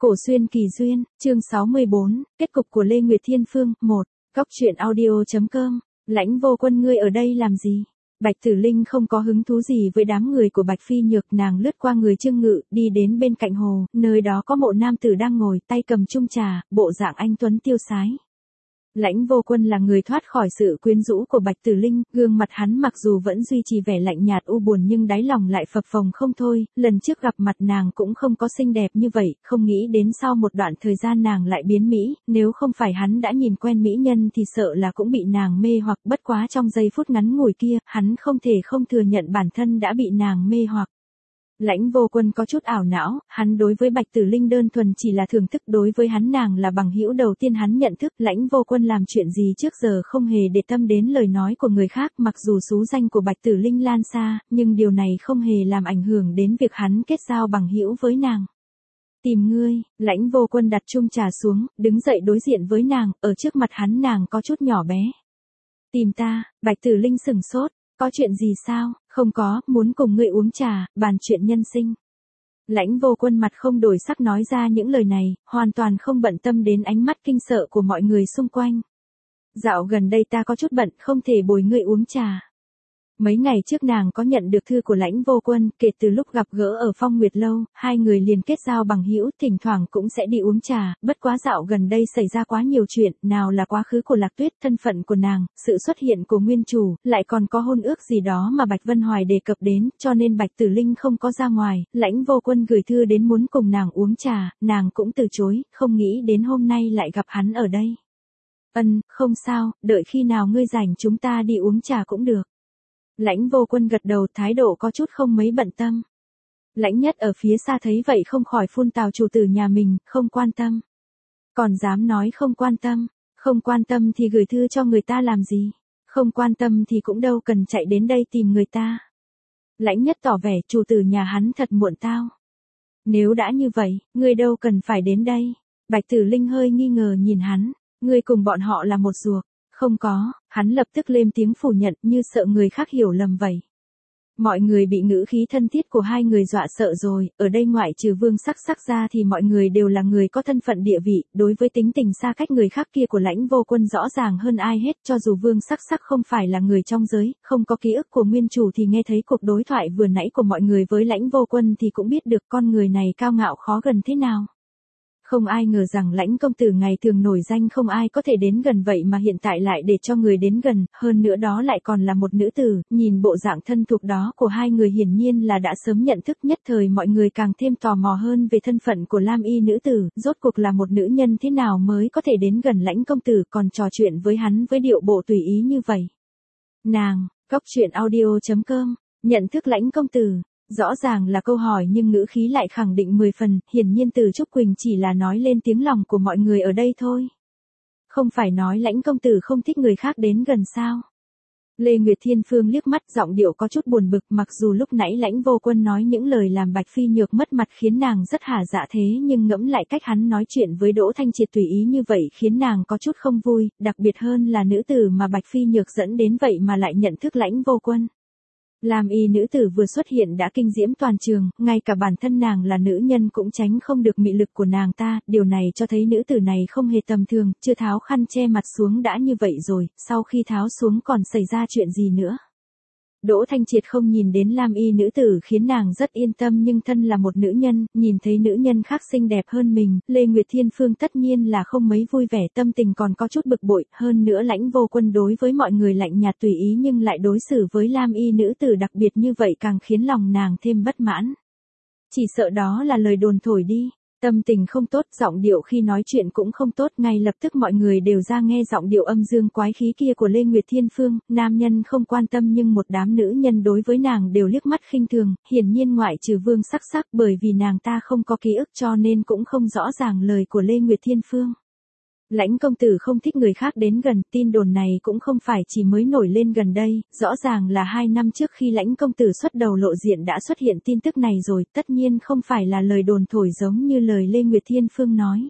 Cổ xuyên kỳ duyên, chương 64, kết cục của Lê Nguyệt Thiên Phương, 1. Góc truyện audio.com. Lãnh Vô Quân, ngươi ở đây làm gì? Bạch Tử Linh không có hứng thú gì với đám người của Bạch Phi Nhược, nàng lướt qua người Trương Ngự, đi đến bên cạnh hồ, nơi đó có một nam tử đang ngồi, tay cầm chung trà, bộ dạng anh tuấn tiêu sái. Lãnh Vô Quân là người thoát khỏi sự quyến rũ của Bạch Tử Linh, gương mặt hắn mặc dù vẫn duy trì vẻ lạnh nhạt u buồn nhưng đáy lòng lại phập phồng không thôi, lần trước gặp mặt nàng cũng không có xinh đẹp như vậy, không nghĩ đến sau một đoạn thời gian nàng lại biến mỹ, nếu không phải hắn đã nhìn quen mỹ nhân thì sợ là cũng bị nàng mê hoặc, bất quá trong giây phút ngắn ngủi kia, hắn không thể không thừa nhận bản thân đã bị nàng mê hoặc. Lãnh Vô Quân có chút ảo não, hắn đối với Bạch Tử Linh đơn thuần chỉ là thưởng thức, đối với hắn nàng là bằng hữu đầu tiên hắn nhận thức. Lãnh Vô Quân làm chuyện gì trước giờ không hề để tâm đến lời nói của người khác, mặc dù xú danh của Bạch Tử Linh lan xa, nhưng điều này không hề làm ảnh hưởng đến việc hắn kết giao bằng hữu với nàng. Tìm ngươi, Lãnh Vô Quân đặt chung trà xuống, đứng dậy đối diện với nàng, ở trước mặt hắn nàng có chút nhỏ bé. Tìm ta? Bạch Tử Linh sửng sốt. Có chuyện gì sao? Không có, muốn cùng ngươi uống trà, bàn chuyện nhân sinh. Lãnh Vô Quân mặt không đổi sắc nói ra những lời này, hoàn toàn không bận tâm đến ánh mắt kinh sợ của mọi người xung quanh. Dạo gần đây ta có chút bận, không thể bồi ngươi uống trà. Mấy ngày trước nàng có nhận được thư của Lãnh Vô Quân, kể từ lúc gặp gỡ ở Phong Nguyệt Lâu, hai người liền kết giao bằng hữu, thỉnh thoảng cũng sẽ đi uống trà, bất quá dạo gần đây xảy ra quá nhiều chuyện, nào là quá khứ của Lạc Tuyết, thân phận của nàng, sự xuất hiện của nguyên chủ, lại còn có hôn ước gì đó mà Bạch Vân Hoài đề cập đến, cho nên Bạch Tử Linh không có ra ngoài. Lãnh Vô Quân gửi thư đến muốn cùng nàng uống trà, nàng cũng từ chối, không nghĩ đến hôm nay lại gặp hắn ở đây. Không sao, đợi khi nào ngươi rảnh chúng ta đi uống trà cũng được. Lãnh Vô Quân gật đầu, thái độ có chút không mấy bận tâm. Lãnh Nhất ở phía xa thấy vậy không khỏi phun tào chủ tử nhà mình, không quan tâm. Còn dám nói không quan tâm thì gửi thư cho người ta làm gì, không quan tâm thì cũng đâu cần chạy đến đây tìm người ta. Lãnh Nhất tỏ vẻ chủ tử nhà hắn thật muộn tao. Nếu đã như vậy, ngươi đâu cần phải đến đây. Bạch Tử Linh hơi nghi ngờ nhìn hắn, ngươi cùng bọn họ là một ruột. Không có, hắn lập tức lên tiếng phủ nhận như sợ người khác hiểu lầm vậy. Mọi người bị ngữ khí thân thiết của hai người dọa sợ rồi, ở đây ngoại trừ Vương Sắc Sắc ra thì mọi người đều là người có thân phận địa vị, đối với tính tình xa cách người khác kia của Lãnh Vô Quân rõ ràng hơn ai hết, cho dù Vương Sắc Sắc không phải là người trong giới, không có ký ức của nguyên chủ thì nghe thấy cuộc đối thoại vừa nãy của mọi người với Lãnh Vô Quân thì cũng biết được con người này cao ngạo khó gần thế nào. Không ai ngờ rằng Lãnh công tử ngày thường nổi danh không ai có thể đến gần vậy mà hiện tại lại để cho người đến gần, hơn nữa đó lại còn là một nữ tử, nhìn bộ dạng thân thuộc đó của hai người hiển nhiên là đã sớm nhận thức, nhất thời mọi người càng thêm tò mò hơn về thân phận của Lam Y nữ tử, rốt cuộc là một nữ nhân thế nào mới có thể đến gần Lãnh công tử còn trò chuyện với hắn với điệu bộ tùy ý như vậy. Nàng, góc truyện audio.com, nhận thức Lãnh công tử. Rõ ràng là câu hỏi nhưng ngữ khí lại khẳng định 10 phần, hiển nhiên Từ Trúc Quỳnh chỉ là nói lên tiếng lòng của mọi người ở đây thôi. Không phải nói Lãnh công tử không thích người khác đến gần sao? Lê Nguyệt Thiên Phương liếc mắt, giọng điệu có chút buồn bực, mặc dù lúc nãy Lãnh Vô Quân nói những lời làm Bạch Phi Nhược mất mặt khiến nàng rất hả dạ thế nhưng ngẫm lại cách hắn nói chuyện với Đỗ Thanh Triệt tùy ý như vậy khiến nàng có chút không vui, đặc biệt hơn là nữ tử mà Bạch Phi Nhược dẫn đến vậy mà lại nhận thức Lãnh Vô Quân. Lam Y nữ tử vừa xuất hiện đã kinh diễm toàn trường, ngay cả bản thân nàng là nữ nhân cũng tránh không được mị lực của nàng ta, điều này cho thấy nữ tử này không hề tầm thường, chưa tháo khăn che mặt xuống đã như vậy rồi, sau khi tháo xuống còn xảy ra chuyện gì nữa. Đỗ Thanh Triệt không nhìn đến Lam Y nữ tử khiến nàng rất yên tâm nhưng thân là một nữ nhân, nhìn thấy nữ nhân khác xinh đẹp hơn mình, Lê Nguyệt Thiên Phương tất nhiên là không mấy vui vẻ, tâm tình còn có chút bực bội, hơn nữa Lãnh Vô Quân đối với mọi người lạnh nhạt tùy ý nhưng lại đối xử với Lam Y nữ tử đặc biệt như vậy càng khiến lòng nàng thêm bất mãn. Chỉ sợ đó là lời đồn thổi đi. Tâm tình không tốt, giọng điệu khi nói chuyện cũng không tốt, ngay lập tức mọi người đều ra nghe giọng điệu âm dương quái khí kia của Lê Nguyệt Thiên Phương, nam nhân không quan tâm nhưng một đám nữ nhân đối với nàng đều liếc mắt khinh thường, hiển nhiên ngoại trừ Vương Sắc Sắc bởi vì nàng ta không có ký ức cho nên cũng không rõ ràng lời của Lê Nguyệt Thiên Phương. Lãnh công tử không thích người khác đến gần, tin đồn này cũng không phải chỉ mới nổi lên gần đây, rõ ràng là 2 năm trước khi Lãnh công tử xuất đầu lộ diện đã xuất hiện tin tức này rồi, tất nhiên không phải là lời đồn thổi giống như lời Lê Nguyệt Thiên Phương nói.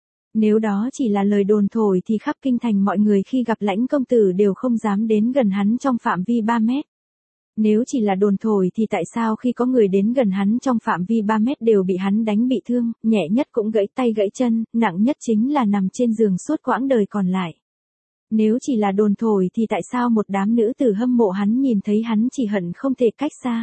Nếu đó chỉ là lời đồn thổi thì khắp kinh thành mọi người khi gặp Lãnh công tử đều không dám đến gần hắn trong phạm vi 3 mét. Nếu chỉ là đồn thổi thì tại sao khi có người đến gần hắn trong phạm vi 3 mét đều bị hắn đánh bị thương, nhẹ nhất cũng gãy tay gãy chân, nặng nhất chính là nằm trên giường suốt quãng đời còn lại. Nếu chỉ là đồn thổi thì tại sao một đám nữ tử hâm mộ hắn nhìn thấy hắn chỉ hận không thể cách xa.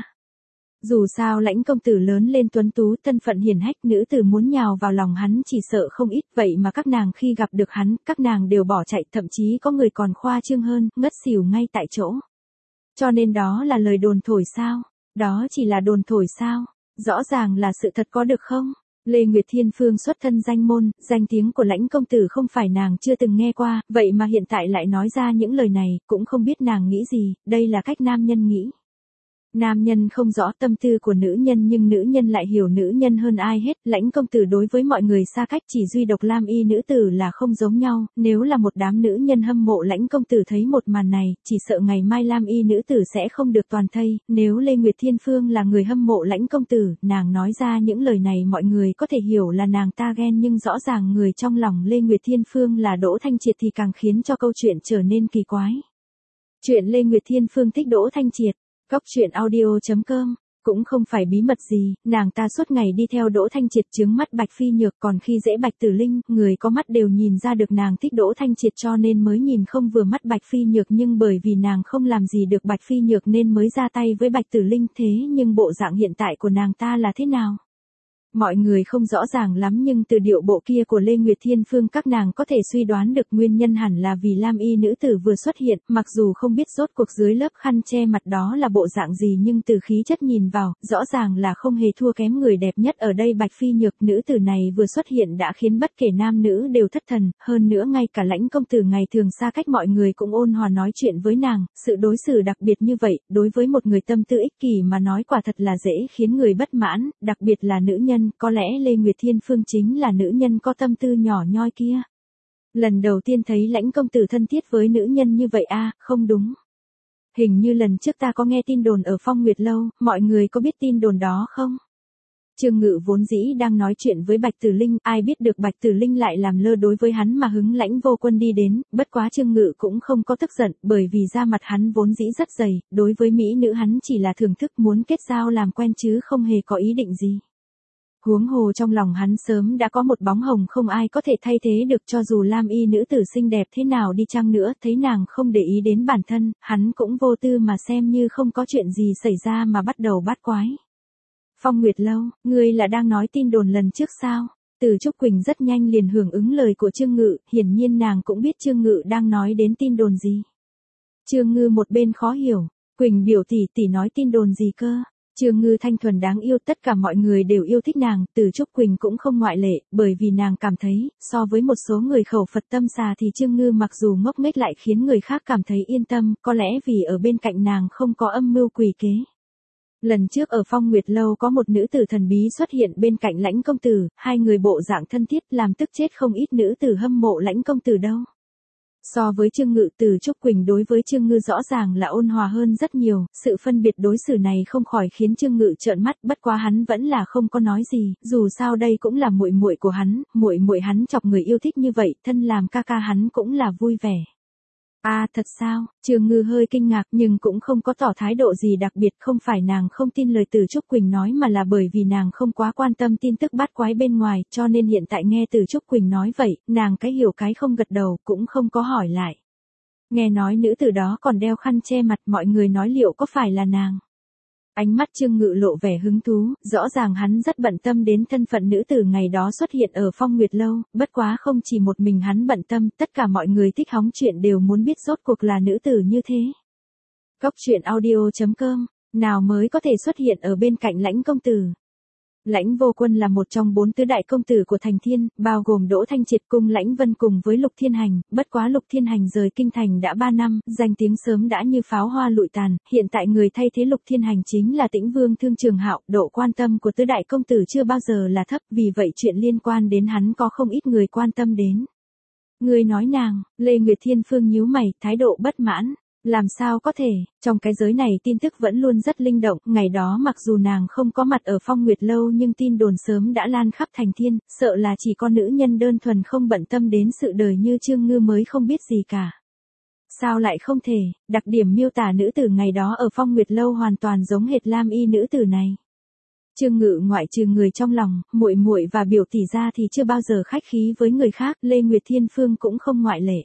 Dù sao Lãnh công tử lớn lên tuấn tú, thân phận hiển hách, nữ tử muốn nhào vào lòng hắn chỉ sợ không ít, vậy mà các nàng khi gặp được hắn, các nàng đều bỏ chạy, thậm chí có người còn khoa trương hơn, ngất xỉu ngay tại chỗ. Cho nên đó là lời đồn thổi sao? Đó chỉ là đồn thổi sao? Rõ ràng là sự thật có được không? Lê Nguyệt Thiên Phương xuất thân danh môn, danh tiếng của Lãnh công tử không phải nàng chưa từng nghe qua, vậy mà hiện tại lại nói ra những lời này, cũng không biết nàng nghĩ gì, đây là cách nam nhân nghĩ. Nam nhân không rõ tâm tư của nữ nhân nhưng nữ nhân lại hiểu nữ nhân hơn ai hết, Lãnh công tử đối với mọi người xa cách, chỉ duy độc Lam Y nữ tử là không giống nhau, nếu là một đám nữ nhân hâm mộ Lãnh công tử thấy một màn này, chỉ sợ ngày mai Lam Y nữ tử sẽ không được toàn thây, nếu Lê Nguyệt Thiên Phương là người hâm mộ Lãnh công tử, nàng nói ra những lời này mọi người có thể hiểu là nàng ta ghen, nhưng rõ ràng người trong lòng Lê Nguyệt Thiên Phương là Đỗ Thanh Triệt thì càng khiến cho câu chuyện trở nên kỳ quái. Chuyện Lê Nguyệt Thiên Phương thích Đỗ Thanh Triệt. Góc truyện audio.com, cũng không phải bí mật gì, nàng ta suốt ngày đi theo Đỗ Thanh Triệt chướng mắt Bạch Phi Nhược, còn khi dễ Bạch Tử Linh, người có mắt đều nhìn ra được nàng thích Đỗ Thanh Triệt cho nên mới nhìn không vừa mắt Bạch Phi Nhược, nhưng bởi vì nàng không làm gì được Bạch Phi Nhược nên mới ra tay với Bạch Tử Linh. Thế nhưng bộ dạng hiện tại của nàng ta là thế nào? Mọi người không rõ ràng lắm nhưng từ điệu bộ kia của Lê Nguyệt Thiên Phương các nàng có thể suy đoán được nguyên nhân hẳn là vì Lam Y nữ tử vừa xuất hiện, mặc dù không biết rốt cuộc dưới lớp khăn che mặt đó là bộ dạng gì nhưng từ khí chất nhìn vào, rõ ràng là không hề thua kém người đẹp nhất ở đây Bạch Phi Nhược. Nữ tử này vừa xuất hiện đã khiến bất kể nam nữ đều thất thần, hơn nữa ngay cả Lãnh công tử ngày thường xa cách mọi người cũng ôn hòa nói chuyện với nàng, sự đối xử đặc biệt như vậy, đối với một người tâm tư ích kỷ mà nói quả thật là dễ khiến người bất mãn, đặc biệt là nữ nhân. Có lẽ Lê Nguyệt Thiên Phương chính là nữ nhân có tâm tư nhỏ nhoi kia. Lần đầu tiên thấy Lãnh công tử thân thiết với nữ nhân như vậy à, không đúng. Hình như lần trước ta có nghe tin đồn ở Phong Nguyệt Lâu, mọi người có biết tin đồn đó không? Trương Ngự vốn dĩ đang nói chuyện với Bạch Tử Linh, ai biết được Bạch Tử Linh lại làm lơ đối với hắn mà hứng Lãnh Vô Quân đi đến, bất quá Trương Ngự cũng không có tức giận, bởi vì da mặt hắn vốn dĩ rất dày, đối với mỹ nữ hắn chỉ là thưởng thức muốn kết giao làm quen chứ không hề có ý định gì. Huống hồ trong lòng hắn sớm đã có một bóng hồng không ai có thể thay thế được, cho dù Lam Y nữ tử xinh đẹp thế nào đi chăng nữa, thấy nàng không để ý đến bản thân, hắn cũng vô tư mà xem như không có chuyện gì xảy ra mà bắt đầu bát quái. Phong Nguyệt Lâu, ngươi là đang nói tin đồn lần trước sao? Từ Trúc Quỳnh rất nhanh liền hưởng ứng lời của Trương Ngự, hiển nhiên nàng cũng biết Trương Ngự đang nói đến tin đồn gì. Trương Ngư một bên khó hiểu, Quỳnh biểu tỷ nói tin đồn gì cơ? Trương Ngư thanh thuần đáng yêu, tất cả mọi người đều yêu thích nàng, Từ Trúc Quỳnh cũng không ngoại lệ, bởi vì nàng cảm thấy, so với một số người khẩu Phật tâm xà thì Trương Ngư mặc dù ngốc nghếch lại khiến người khác cảm thấy yên tâm, có lẽ vì ở bên cạnh nàng không có âm mưu quỷ kế. Lần trước ở Phong Nguyệt Lâu có một nữ tử thần bí xuất hiện bên cạnh Lãnh công tử, hai người bộ dạng thân thiết làm tức chết không ít nữ tử hâm mộ Lãnh công tử đâu. So với Trương Ngự, Từ Trúc Quỳnh đối với Trương Ngư rõ ràng là ôn hòa hơn rất nhiều, sự phân biệt đối xử này không khỏi khiến Trương Ngự trợn mắt, bất quá hắn vẫn là không có nói gì, dù sao đây cũng là muội muội của hắn, muội hắn chọc người yêu thích như vậy, thân làm ca ca hắn cũng là vui vẻ. À thật sao? Trương Ngư hơi kinh ngạc nhưng cũng không có tỏ thái độ gì đặc biệt, không phải nàng không tin lời Từ Trúc Quỳnh nói mà là bởi vì nàng không quá quan tâm tin tức bát quái bên ngoài, cho nên hiện tại nghe Từ Trúc Quỳnh nói vậy, nàng cái hiểu cái không gật đầu, cũng không có hỏi lại. Nghe nói nữ tử đó còn đeo khăn che mặt, mọi người nói liệu có phải là nàng? Ánh mắt Trương Ngự lộ vẻ hứng thú, rõ ràng hắn rất bận tâm đến thân phận nữ tử ngày đó xuất hiện ở Phong Nguyệt Lâu, bất quá không chỉ một mình hắn bận tâm, tất cả mọi người thích hóng chuyện đều muốn biết rốt cuộc là nữ tử như thế. Góc truyện audio.com, nào mới có thể xuất hiện ở bên cạnh Lãnh công tử. Lãnh Vô Quân là một trong 4 tứ đại công tử của Thành Thiên, bao gồm Đỗ Thanh Triệt cùng Lãnh Vân cùng với Lục Thiên Hành, bất quá Lục Thiên Hành rời kinh thành đã 3 năm, danh tiếng sớm đã như pháo hoa lụi tàn, hiện tại người thay thế Lục Thiên Hành chính là Tĩnh Vương Thương Trường Hạo, độ quan tâm của tứ đại công tử chưa bao giờ là thấp, vì vậy chuyện liên quan đến hắn có không ít người quan tâm đến. Người nói nàng, Lê Nguyệt Thiên Phương nhíu mày, thái độ bất mãn. Làm sao có thể, trong cái giới này tin tức vẫn luôn rất linh động, ngày đó mặc dù nàng không có mặt ở Phong Nguyệt Lâu nhưng tin đồn sớm đã lan khắp Thành Thiên, sợ là chỉ có nữ nhân đơn thuần không bận tâm đến sự đời như Trương Ngư mới không biết gì cả. Sao lại không thể, đặc điểm miêu tả nữ tử ngày đó ở Phong Nguyệt Lâu hoàn toàn giống hệt lam y nữ tử này. Trương Ngự ngoại trừ người trong lòng, muội muội và biểu tỷ ra thì chưa bao giờ khách khí với người khác, Lê Nguyệt Thiên Phương cũng không ngoại lệ.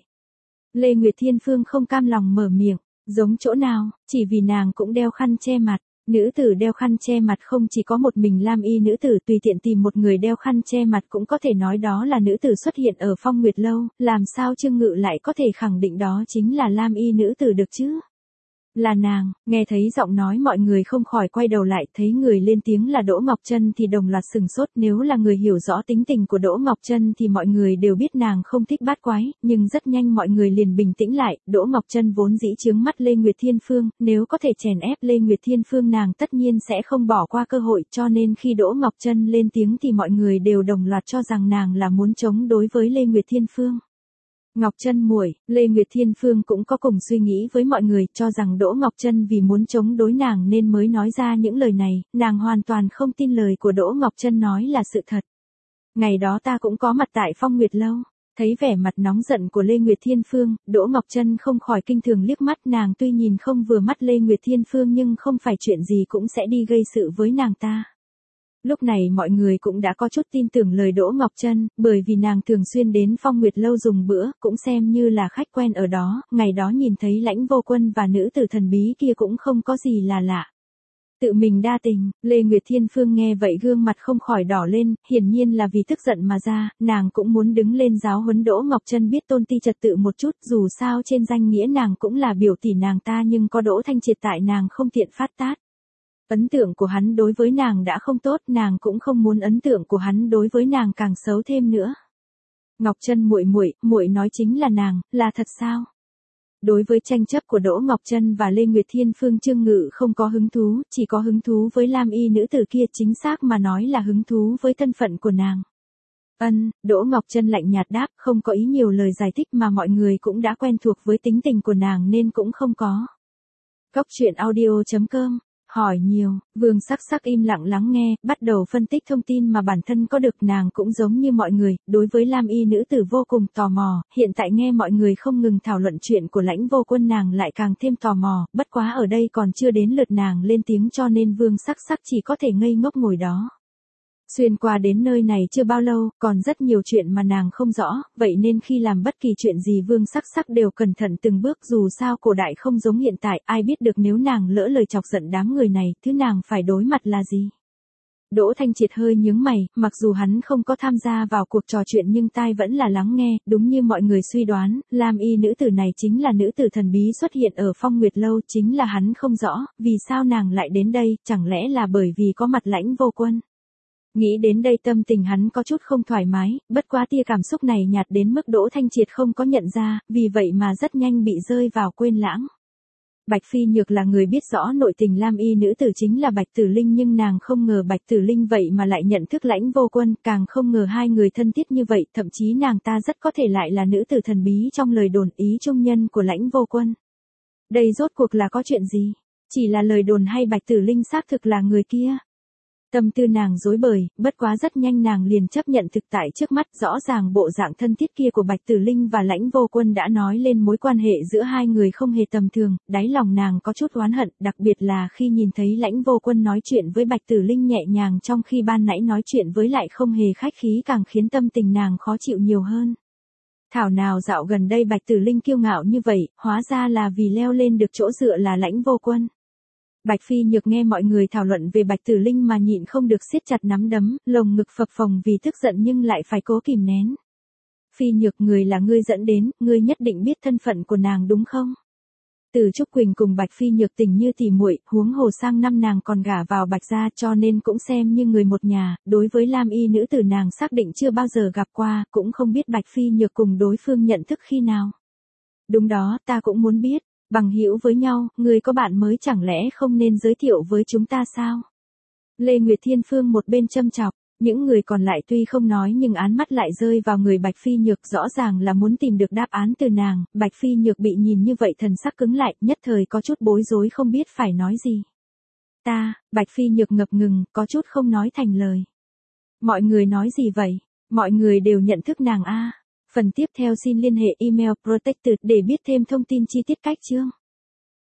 Lê Nguyệt Thiên Phương không cam lòng mở miệng, giống chỗ nào, chỉ vì nàng cũng đeo khăn che mặt. Nữ tử đeo khăn che mặt không chỉ có một mình lam y nữ tử, tùy tiện tìm một người đeo khăn che mặt cũng có thể nói đó là nữ tử xuất hiện ở Phong Nguyệt Lâu, làm sao Trương Ngự lại có thể khẳng định đó chính là lam y nữ tử được chứ? Là nàng. Nghe thấy giọng nói mọi người không khỏi quay đầu lại, thấy người lên tiếng là Đỗ Ngọc Trân thì đồng loạt sừng sốt, nếu là người hiểu rõ tính tình của Đỗ Ngọc Trân thì mọi người đều biết nàng không thích bát quái, nhưng rất nhanh mọi người liền bình tĩnh lại, Đỗ Ngọc Trân vốn dĩ chướng mắt Lê Nguyệt Thiên Phương, nếu có thể chèn ép Lê Nguyệt Thiên Phương nàng tất nhiên sẽ không bỏ qua cơ hội, cho nên khi Đỗ Ngọc Trân lên tiếng thì mọi người đều đồng loạt cho rằng nàng là muốn chống đối với Lê Nguyệt Thiên Phương. Ngọc Trân muội, Lê Nguyệt Thiên Phương cũng có cùng suy nghĩ với mọi người, cho rằng Đỗ Ngọc Trân vì muốn chống đối nàng nên mới nói ra những lời này, nàng hoàn toàn không tin lời của Đỗ Ngọc Trân nói là sự thật. Ngày đó ta cũng có mặt tại Phong Nguyệt Lâu, thấy vẻ mặt nóng giận của Lê Nguyệt Thiên Phương, Đỗ Ngọc Trân không khỏi kinh thường liếc mắt, nàng tuy nhìn không vừa mắt Lê Nguyệt Thiên Phương nhưng không phải chuyện gì cũng sẽ đi gây sự với nàng ta. Lúc này mọi người cũng đã có chút tin tưởng lời Đỗ Ngọc Trân, bởi vì nàng thường xuyên đến Phong Nguyệt Lâu dùng bữa, cũng xem như là khách quen ở đó, ngày đó nhìn thấy Lãnh Vô Quân và nữ tử thần bí kia cũng không có gì là lạ. Tự mình đa tình, Lê Nguyệt Thiên Phương nghe vậy gương mặt không khỏi đỏ lên, hiển nhiên là vì tức giận mà ra, nàng cũng muốn đứng lên giáo huấn Đỗ Ngọc Trân biết tôn ti trật tự một chút, dù sao trên danh nghĩa nàng cũng là biểu tỷ nàng ta nhưng có Đỗ Thanh Triệt tại nàng không tiện phát tát. Ấn tượng của hắn đối với nàng đã không tốt, nàng cũng không muốn ấn tượng của hắn đối với nàng càng xấu thêm nữa. Ngọc Trân muội muội, muội nói chính là nàng, là thật sao? Đối với tranh chấp của Đỗ Ngọc Trân và Lê Nguyệt Thiên Phương, Trương Ngự không có hứng thú, chỉ có hứng thú với lam y nữ tử kia, chính xác mà nói là hứng thú với thân phận của nàng. Đỗ Ngọc Trân lạnh nhạt đáp, không có ý nhiều lời giải thích mà mọi người cũng đã quen thuộc với tính tình của nàng nên cũng không có. Góc truyện audio.com hỏi nhiều, Vương Sắc Sắc im lặng lắng nghe, bắt đầu phân tích thông tin mà bản thân có được, nàng cũng giống như mọi người, đối với lam y nữ tử vô cùng tò mò, hiện tại nghe mọi người không ngừng thảo luận chuyện của Lãnh Vô Quân nàng lại càng thêm tò mò, bất quá ở đây còn chưa đến lượt nàng lên tiếng cho nên Vương Sắc Sắc chỉ có thể ngây ngốc ngồi đó. Xuyên qua đến nơi này chưa bao lâu, còn rất nhiều chuyện mà nàng không rõ, vậy nên khi làm bất kỳ chuyện gì Vương Sắc Sắc đều cẩn thận từng bước, dù sao cổ đại không giống hiện tại, ai biết được nếu nàng lỡ lời chọc giận đám người này, thứ nàng phải đối mặt là gì. Đỗ Thanh Triệt hơi nhướng mày, mặc dù hắn không có tham gia vào cuộc trò chuyện nhưng tai vẫn là lắng nghe, đúng như mọi người suy đoán, lam y nữ tử này chính là nữ tử thần bí xuất hiện ở Phong Nguyệt Lâu, chính là hắn không rõ, vì sao nàng lại đến đây, chẳng lẽ là bởi vì có mặt Lãnh Vô Quân. Nghĩ đến đây tâm tình hắn có chút không thoải mái, bất quá tia cảm xúc này nhạt đến mức Đỗ Thanh Triệt không có nhận ra, vì vậy mà rất nhanh bị rơi vào quên lãng. Bạch Phi Nhược là người biết rõ nội tình lam y nữ tử chính là Bạch Tử Linh, nhưng nàng không ngờ Bạch Tử Linh vậy mà lại nhận thức Lãnh Vô Quân, càng không ngờ hai người thân thiết như vậy, thậm chí nàng ta rất có thể lại là nữ tử thần bí trong lời đồn ý trung nhân của Lãnh Vô Quân. Đây rốt cuộc là có chuyện gì? Chỉ là lời đồn hay Bạch Tử Linh xác thực là người kia? Tâm tư nàng rối bời, bất quá rất nhanh nàng liền chấp nhận thực tại trước mắt, rõ ràng bộ dạng thân thiết kia của Bạch Tử Linh và Lãnh Vô Quân đã nói lên mối quan hệ giữa hai người không hề tầm thường, đáy lòng nàng có chút oán hận, đặc biệt là khi nhìn thấy Lãnh Vô Quân nói chuyện với Bạch Tử Linh nhẹ nhàng trong khi ban nãy nói chuyện với lại không hề khách khí, càng khiến tâm tình nàng khó chịu nhiều hơn. Thảo nào dạo gần đây Bạch Tử Linh kiêu ngạo như vậy, hóa ra là vì leo lên được chỗ dựa là Lãnh Vô Quân. Bạch Phi Nhược nghe mọi người thảo luận về Bạch Tử Linh mà nhịn không được siết chặt nắm đấm, lồng ngực phập phồng vì tức giận nhưng lại phải cố kìm nén. Phi Nhược, người là ngươi dẫn đến, ngươi nhất định biết thân phận của nàng đúng không? Từ Trúc Quỳnh cùng Bạch Phi Nhược tình như tỉ muội, huống hồ sang năm nàng còn gả vào Bạch gia cho nên cũng xem như người một nhà, đối với lam y nữ tử nàng xác định chưa bao giờ gặp qua, cũng không biết Bạch Phi Nhược cùng đối phương nhận thức khi nào. Đúng đó, ta cũng muốn biết. Bằng hữu với nhau, người có bạn mới chẳng lẽ không nên giới thiệu với chúng ta sao? Lê Nguyệt Thiên Phương một bên châm chọc, những người còn lại tuy không nói nhưng án mắt lại rơi vào người Bạch Phi Nhược, rõ ràng là muốn tìm được đáp án từ nàng. Bạch Phi Nhược bị nhìn như vậy thần sắc cứng lại, nhất thời có chút bối rối không biết phải nói gì. Bạch Phi Nhược ngập ngừng, có chút không nói thành lời. Mọi người nói gì vậy? Mọi người đều nhận thức nàng a. Phần tiếp theo xin liên hệ email protected để biết thêm thông tin chi tiết cách chương.